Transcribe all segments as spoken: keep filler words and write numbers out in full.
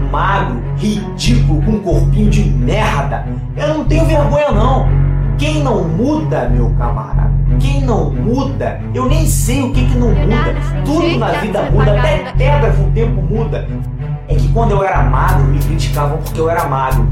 magro, ridículo, com um corpinho de merda. Eu não tenho vergonha não. Quem não muda, meu camarada, quem não muda, eu nem sei o que que não muda. Tudo na vida muda, até pedra com o tempo muda. É que quando eu era magro, me criticavam porque eu era magro.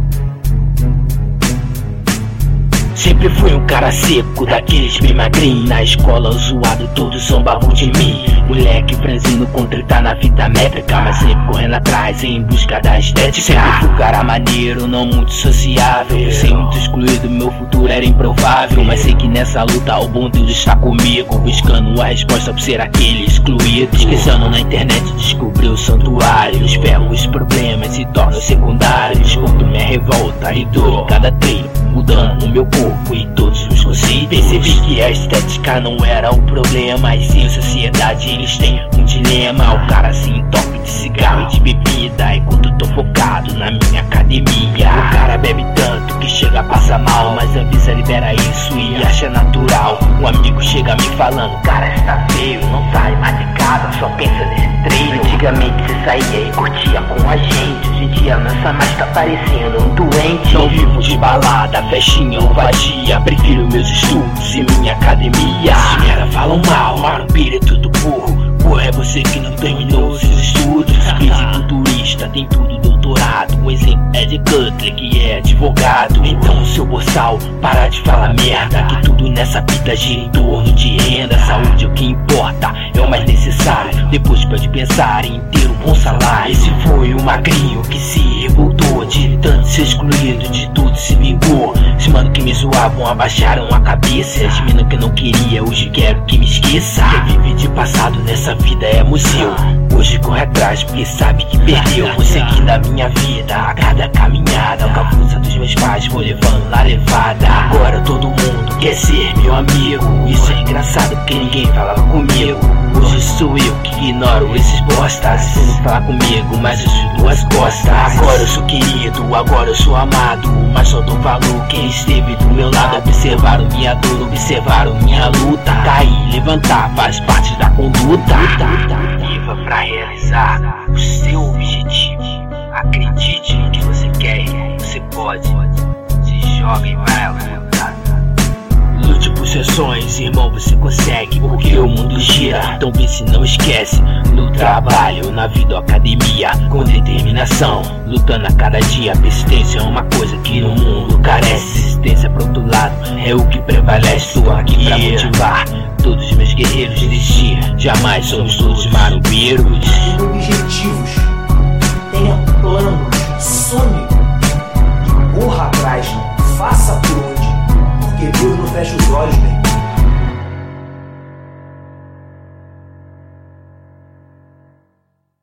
Sempre fui um cara seco, daqueles bem magrinho. Na escola zoado, todos zombavam de mim. Moleque franzino com treta na vida métrica, mas sempre correndo atrás em busca da estética. Sempre fui um cara maneiro, não muito sociável. Sei muito excluído, meu futuro era improvável. Mas sei que nessa luta o bom Deus está comigo, buscando a resposta por ser aquele excluído. Pesquisando na internet descobri o santuário. Os ferros, os problemas se tornam secundários. Conto minha revolta e dor em cada treino, mudando o meu corpo e todos os conceitos. Percebi que a estética não era o problema, e sim a sociedade, eles têm um dilema. O cara se entope de cigarro e de bebida, enquanto eu tô focado na minha academia. O cara bebe tanto que chega a passar mal, mas a Anvisa libera isso e acha natural. Um amigo chega me falando: cara, está feio, não sai mais de casa, só pensa nesse treino. Antigamente você saía e curtia com a gente, hoje em dia lança, mas tá parecendo um doente. Não vivo de balada, festinha ou vadia, prefiro meus estudos e minha academia. As merda falam mal, marupira é tudo burro. Porra, é você que não terminou seus estudos. Fisiculturista, tem tudo doutorado. O exemplo é de Cutler, que é advogado. Então, seu boçal, para de falar merda, que tudo nessa vida gira em torno de renda. Saúde é o que importa, é o mais necessário. Depois pode pensar em ter um bom salário. Esse foi o magrinho que se revoltou, de tanto ser excluído, de tudo se vingou. Os mano que me zoavam abaixaram a cabeça. As mina que não queria, hoje quero que me esqueça. Quem vive de passado nessa vida é museu. Hoje corre atrás porque sabe que perdeu. Vou seguindo a minha vida, a cada caminhada. Com a força dos meus pais vou levando na levada. Agora todo mundo quer ser meu amigo. Isso é engraçado porque ninguém falava comigo. Hoje sou eu que ignoro esses bostas. Vão falar comigo, mas eu te dou as costas. Agora eu sou querido, agora eu sou amado, mas só dou valor quem esteve do meu lado. Observaram minha dor, observaram minha luta. Cair, levantar faz parte da conduta. Viva pra realizar o seu objetivo. Acredite no que você quer, você pode. Se joga e vai lutar. Lute por seus sonhos, irmão, você consegue, porque o mundo gira. Então vê se não esquece, no trabalho, na vida ou academia, com determinação, lutando a cada dia. Persistência é uma coisa que no mundo carece. Resistência pro outro lado é o que prevalece. Tô aqui pra motivar todos os meus guerreiros. Desistir jamais, somos todos marombeiros. Tenha objetivos, tenha planos, sonhe e corra atrás, faça por onde, porque Deus não fecha os olhos, bem.